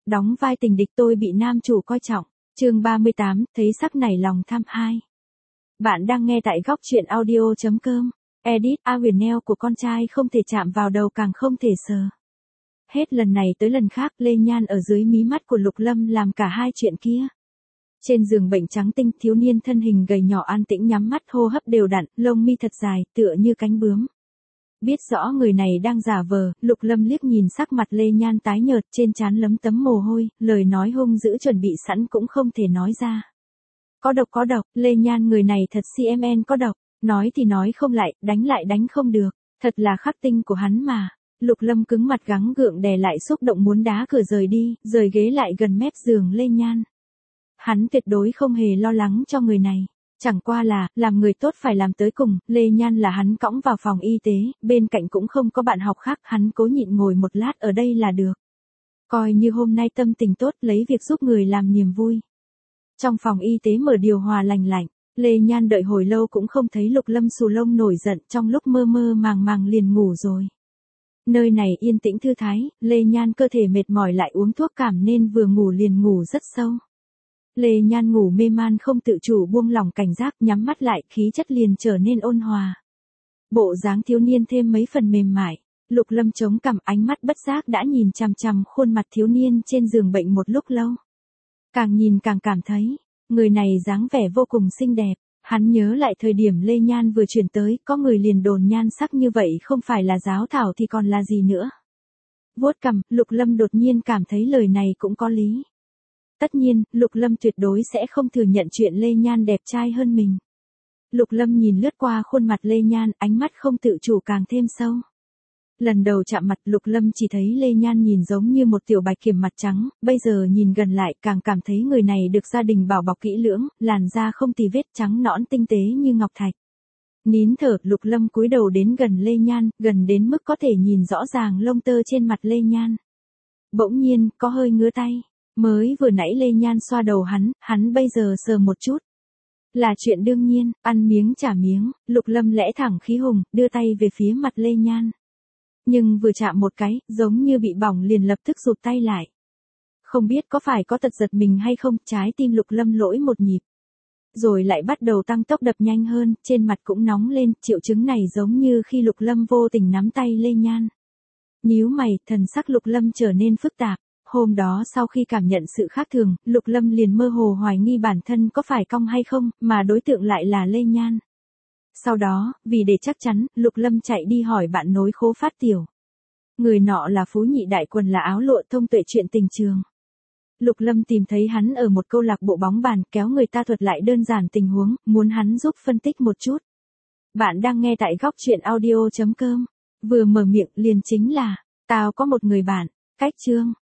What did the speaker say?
đóng vai tình địch tôi bị nam chủ coi trọng. Chương 38, thấy sắc nảy lòng tham 2. Bạn đang nghe tại góc truyện audio.com. Edit A huyền neo của con trai không thể chạm vào đầu càng không thể sờ. Hết lần này tới lần khác Lê Nhan ở dưới mí mắt của Lục Lâm làm cả hai chuyện kia. Trên giường bệnh trắng tinh, thiếu niên thân hình gầy nhỏ an tĩnh nhắm mắt hô hấp đều đặn, lông mi thật dài, tựa như cánh bướm. Biết rõ người này đang giả vờ, Lục Lâm liếc nhìn sắc mặt Lê Nhan tái nhợt, trên trán lấm tấm mồ hôi, lời nói hung dữ chuẩn bị sẵn cũng không thể nói ra. Có độc, Lê Nhan người này thật CMN có độc, nói thì nói không lại đánh không được, thật là khắc tinh của hắn mà. Lục Lâm cứng mặt gắng gượng đè lại xúc động muốn đá cửa rời đi, rời ghế lại gần mép giường Lê Nhan. Hắn tuyệt đối không hề lo lắng cho người này. Chẳng qua là, làm người tốt phải làm tới cùng, Lê Nhan là hắn cõng vào phòng y tế, bên cạnh cũng không có bạn học khác, hắn cố nhịn ngồi một lát ở đây là được. Coi như hôm nay tâm tình tốt, lấy việc giúp người làm niềm vui. Trong phòng y tế mở điều hòa lành lạnh, Lê Nhan đợi hồi lâu cũng không thấy Lục Lâm xù lông nổi giận, trong lúc mơ mơ màng liền ngủ rồi. Nơi này yên tĩnh thư thái, Lê Nhan cơ thể mệt mỏi lại uống thuốc cảm nên vừa ngủ liền ngủ rất sâu. Lê Nhan ngủ mê man không tự chủ buông lỏng cảnh giác, nhắm mắt lại, khí chất liền trở nên ôn hòa. Bộ dáng thiếu niên thêm mấy phần mềm mại. Lục Lâm chống cằm, ánh mắt bất giác đã nhìn chằm chằm khuôn mặt thiếu niên trên giường bệnh một lúc lâu. Càng nhìn càng cảm thấy, người này dáng vẻ vô cùng xinh đẹp. Hắn nhớ lại thời điểm Lê Nhan vừa chuyển tới, có người liền đồn nhan sắc như vậy không phải là giáo thảo thì còn là gì nữa. Vuốt cằm, Lục Lâm đột nhiên cảm thấy lời này cũng có lý. Tất nhiên, Lục Lâm tuyệt đối sẽ không thừa nhận chuyện Lê Nhan đẹp trai hơn mình. Lục Lâm nhìn lướt qua khuôn mặt Lê Nhan, ánh mắt không tự chủ càng thêm sâu. Lần đầu chạm mặt Lục Lâm chỉ thấy Lê Nhan nhìn giống như một tiểu bạch kiểm mặt trắng, bây giờ nhìn gần lại càng cảm thấy người này được gia đình bảo bọc kỹ lưỡng, làn da không tì vết trắng nõn tinh tế như ngọc thạch. Nín thở, Lục Lâm cúi đầu đến gần Lê Nhan, gần đến mức có thể nhìn rõ ràng lông tơ trên mặt Lê Nhan. Bỗng nhiên, có hơi ngứa tay. Mới vừa nãy Lê Nhan xoa đầu hắn bây giờ sờ một chút. Là chuyện đương nhiên, ăn miếng trả miếng, Lục Lâm lẽ thẳng khí hùng, đưa tay về phía mặt Lê Nhan. Nhưng vừa chạm một cái, giống như bị bỏng liền lập tức rụt tay lại. Không biết có phải có tật giật mình hay không, trái tim Lục Lâm lỗi một nhịp. Rồi lại bắt đầu tăng tốc đập nhanh hơn, trên mặt cũng nóng lên, triệu chứng này giống như khi Lục Lâm vô tình nắm tay Lê Nhan. Nhíu mày, thần sắc Lục Lâm trở nên phức tạp. Hôm đó sau khi cảm nhận sự khác thường, Lục Lâm liền mơ hồ hoài nghi bản thân có phải cong hay không, mà đối tượng lại là Lê Nhan. Sau đó, vì để chắc chắn, Lục Lâm chạy đi hỏi bạn nối khố Phát Tiểu. Người nọ là phú nhị đại quần là áo lụa thông tuệ chuyện tình trường. Lục Lâm tìm thấy hắn ở một câu lạc bộ bóng bàn, kéo người ta thuật lại đơn giản tình huống, muốn hắn giúp phân tích một chút. Bạn đang nghe tại góc truyện audio.com. Vừa mở miệng liền chính là, tao có một người bạn, cách chương.